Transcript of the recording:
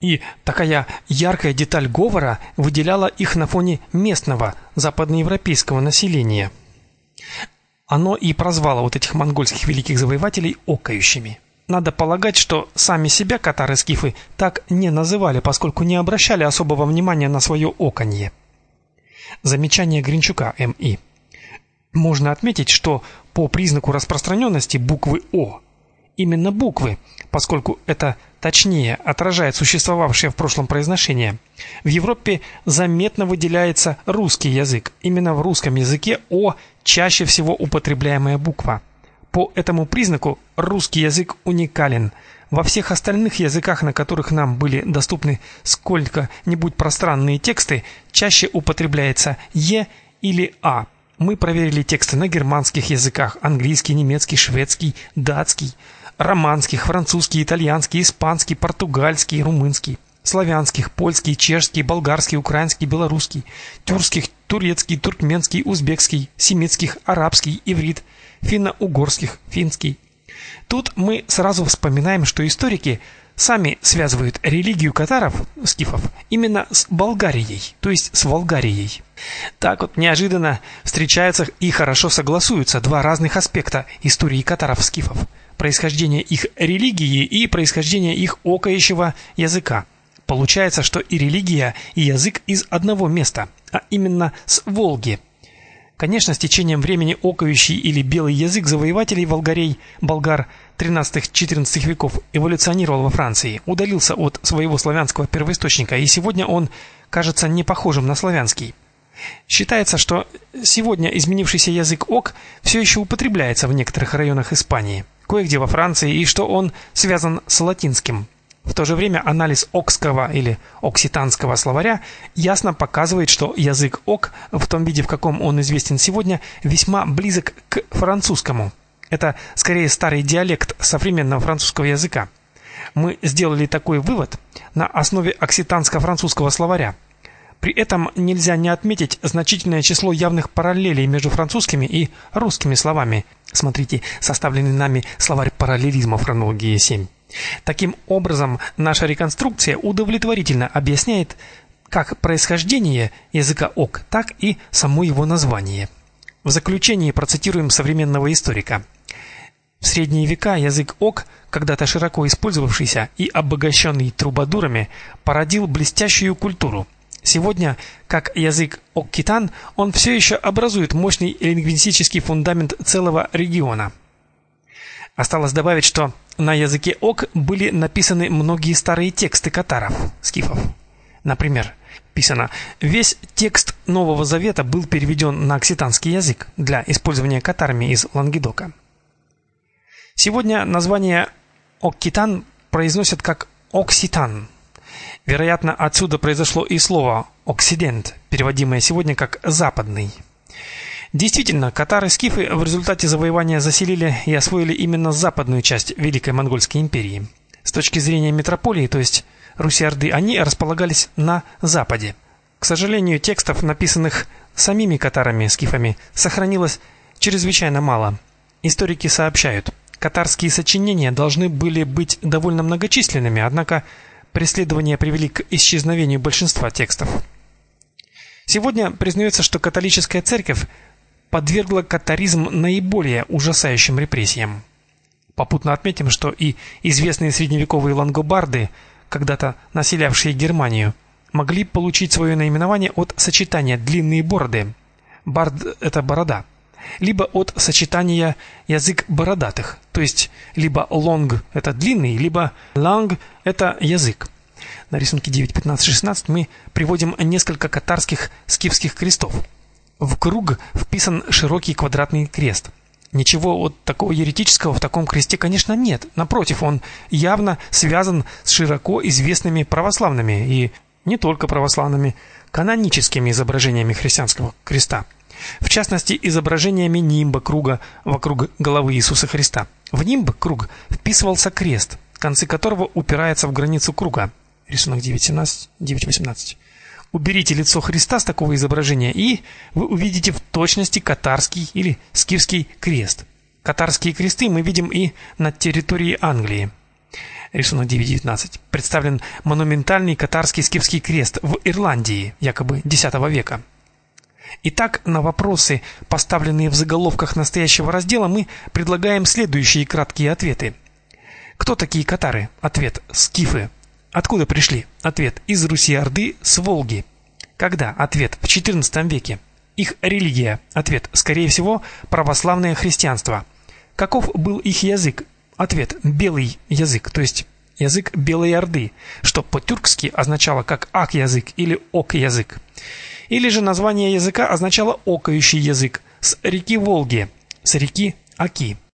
И такая яркая деталь говора выделяла их на фоне местного западноевропейского населения. Оно и прозвало вот этих монгольских великих завоевателей окающими. Надо полагать, что сами себя катары-скифы так не называли, поскольку не обращали особого внимания на свое оканье. Замечание Гринчука М.И. Можно отметить, что по признаку распространенности буквы О, именно буквы, поскольку это точнее отражает существовавшее в прошлом произношение, в Европе заметно выделяется русский язык. Именно в русском языке О чаще всего употребляемая буква. По этому признаку русский язык уникален. Во всех остальных языках, на которых нам были доступны сколько-нибудь пространные тексты, чаще употребляется Е или А. Мы проверили тексты на германских языках: английский, немецкий, шведский, датский, романских, французский, итальянский, испанский, португальский, румынский, славянских, польский, чешский, болгарский, украинский, белорусский, тюркских, турецкий, туркменский, узбекский, семитских, арабский, иврит, финно-угорских, финский. Тут мы сразу вспоминаем, что историки сами связывают религию катаров, скифов, именно с Болгарией, то есть с Волгарией. Так вот неожиданно встречаются и хорошо согласуются два разных аспекта истории катаров-скифов: происхождение их религии и происхождение их окающего языка. Получается, что и религия, и язык из одного места, а именно с Волги. Конечно, с течением времени окающий или белый язык завоевателей волгарей, болгар XIII-XIV веков эволюционировал во Франции, удалился от своего славянского первоисточника, и сегодня он кажется не похожим на славянский. Считается, что сегодня изменившийся язык ок все еще употребляется в некоторых районах Испании, кое-где во Франции, и что он связан с латинским. В то же время анализ окского или окситанского словаря ясно показывает, что язык ок в том виде, в каком он известен сегодня, весьма близок к французскому. Это скорее старый диалект современного французского языка. Мы сделали такой вывод на основе окситанско-французского словаря. При этом нельзя не отметить значительное число явных параллелей между французскими и русскими словами. Смотрите составленный нами словарь параллелизма фонологии 7. Таким образом, наша реконструкция удовлетворительно объясняет как происхождение языка ок, так и само его название. В заключение процитируем современного историка. В средние века язык ок, когда-то широко использовавшийся и обогащенный трубадурами, породил блестящую культуру. Сегодня, как язык оккитан, он все еще образует мощный лингвистический фундамент целого региона. Осталось добавить, что на языке ок были написаны многие старые тексты катаров, скифов. Например, писано: весь текст Нового Завета был переведен на окситанский язык для использования катарами из Лангедока. Сегодня название оккитан произносят как окситан. Вероятно, отсюда произошло и слово оксидент, переводимое сегодня как западный. Действительно, катары-скифы в результате завоевания заселили и освоили именно западную часть Великой Монгольской империи. С точки зрения метрополии, то есть Руси-Орды, они располагались на западе. К сожалению, текстов, написанных самими катарами-скифами, сохранилось чрезвычайно мало. Историки сообщают, катарские сочинения должны были быть довольно многочисленными, однако преследования привели к исчезновению большинства текстов. Сегодня признается, что католическая церковь подвергла катаризм наиболее ужасающим репрессиям. Попутно отметим, что и известные средневековые лангобарды, когда-то населявшие Германию, могли получить свое наименование от сочетания длинные бороды. Бард это борода, либо от сочетания язык бородатых, то есть либо лонг это длинный, либо ланг это язык. На рисунке 9, 15, 16 мы приводим несколько катарских скифских крестов. В круг вписан широкий квадратный крест. Ничего вот такого еретического в таком кресте, конечно, нет. Напротив, он явно связан с широко известными православными и не только православными каноническими изображениями христианского креста. В частности, изображениями нимба круга вокруг головы Иисуса Христа. В нимб круг вписывался крест, концы которого упираются в границу круга. Рисунок 9.17, 9.18. Уберите лицо Христа с такого изображения, и вы увидите в точности катарский или скифский крест. Катарские кресты мы видим и на территории Англии. Рисунок 9.19. Представлен монументальный катарский скифский крест в Ирландии, якобы X века. Итак, на вопросы, поставленные в заголовках настоящего раздела, мы предлагаем следующие краткие ответы. Кто такие катары? Ответ: скифы. Откуда пришли? Ответ: из Руси-Орды, с Волги. Когда? Ответ: в XIV веке. Их религия? Ответ: скорее всего, православное христианство. Каков был их язык? Ответ: белый язык, то есть язык Белой Орды, что по-тюркски означало как ак-язык или ок-язык. Или же название языка означало окающий язык, с реки Волги, с реки Оки.